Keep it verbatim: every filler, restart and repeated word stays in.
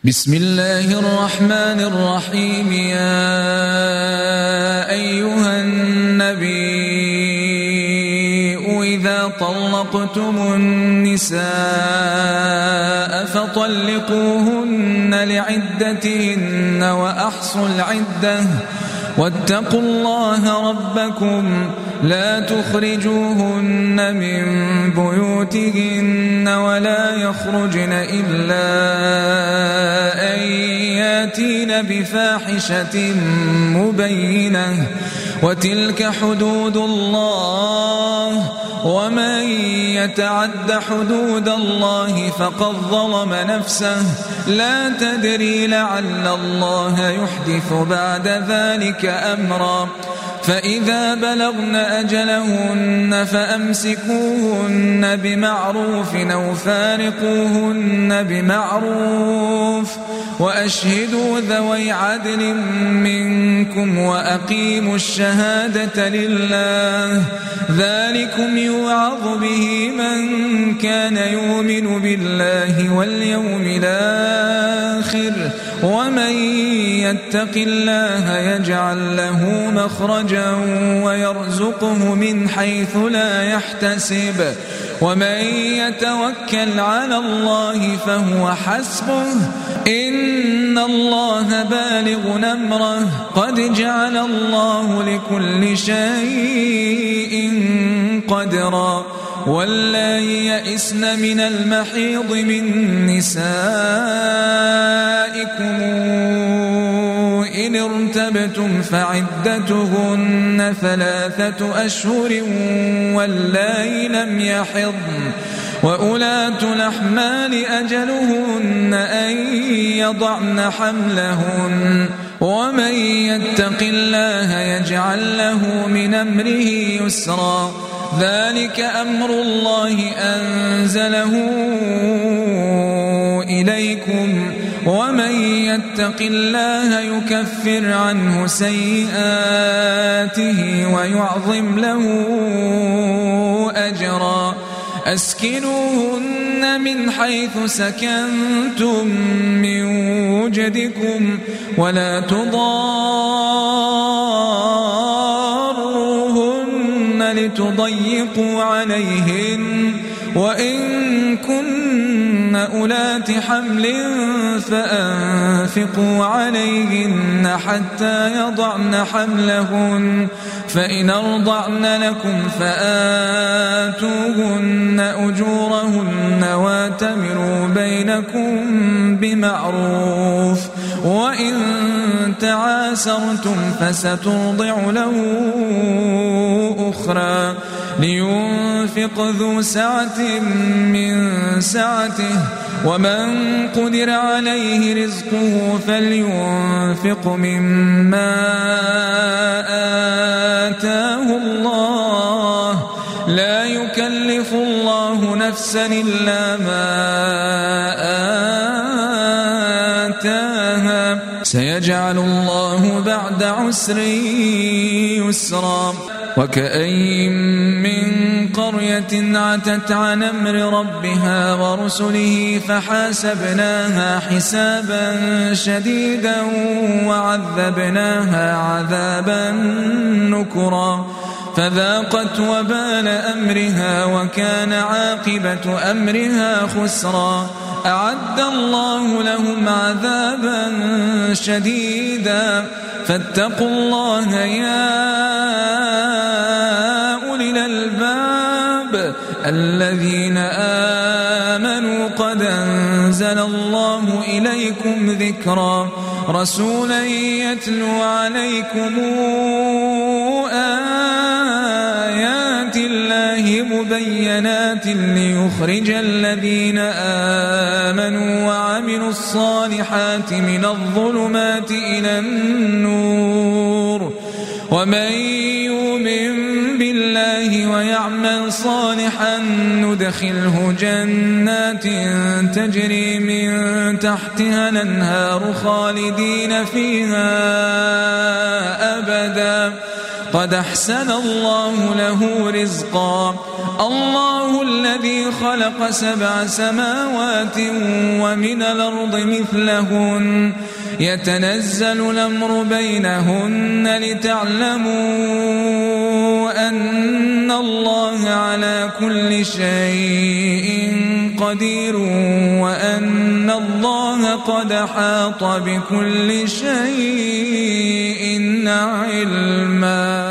بسم الله الرحمن الرحيم. يا أيها النبي إذا طلقتم النساء فطلقوهن لعدتهن وأحصوا العدة واتقوا الله ربكم لا تخرجوهن من بيوتهن ولا يخرجن إلا أن ياتين بفاحشة مبينة وتلك حدود الله ومن يتعد حدود الله فقد ظلم نفسه لا تدري لعل الله يحدث بعد ذلك أمرا. فإذا بلغن أجلهن فأمسكوهن بمعروف أو فارقوهن بمعروف وأشهدوا ذوي عدل منكم وأقيموا الشهادة لله ذلكم يوعظ به من كان يؤمن بالله واليوم الآخر ومن يتق الله يجعل له مخرجا ويرزقه من حيث لا يحتسب ومن يتوكل على الله فهو حسبه إن الله بالغ أمره قد جعل الله لكل شيء قدرا. واللائي يئسن من المحيض من نسائكم إن ارتبتم فعدتهن ثلاثة أشهر واللائي لم يحضن وأولاة الأحمال أجلهن أن يضعن حملهن ومن يتق الله يجعل له من أمره يسرا. ذلك أمر الله أنزله إليكم ومن يتق الله يكفر عنه سيئاته ويعظم له أجرا. أسكنوهن من حيث سكنتم من وجدكم ولا تضاروهن لتضيقوا عليهن وإن كن أولات حمل فأنفقوا عليهن حتى يضعن حملهن فإن أرضعن لكم فآتوهن أجورهن واتمروا بينكم بمعروف وإن تعاسرتم فسترضع له أخرى لينفق ذو سعة من سعته ومن قدر عليه رزقه فلينفق مما آتاه الله لا يكلف الله نفسا إلا ما آتاها سيجعل الله بعد عسر يسرا. وكأين من قرية عتت عن أمر ربها ورسله فحاسبناها حسابا شديدا وعذبناها عذابا نكرا فذاقت وبال أمرها وكان عاقبة أمرها خسرا. أعد الله لهم عذابا شديدا فاتقوا الله يا أولي الألباب الذين آمنوا قد أنزل الله إليكم ذكرا رسولا يتلو عليكم آيات الله مبينات ليخرج الذين آمنوا وعملوا الصالحات من الظلمات إلى النور ومن يؤمن بالله ويعمل صالحا ندخله جنات تجري من تحتها الأنهار خالدين فيها أبدا قد أحسن الله له رزقا الله الذي خلق سبع سماوات ومن الأرض مثلهن يتنزل الأمر بينهن لتعلموا أن الله على كل شيء قدير وأن الله قد حاط بكل شيء علما.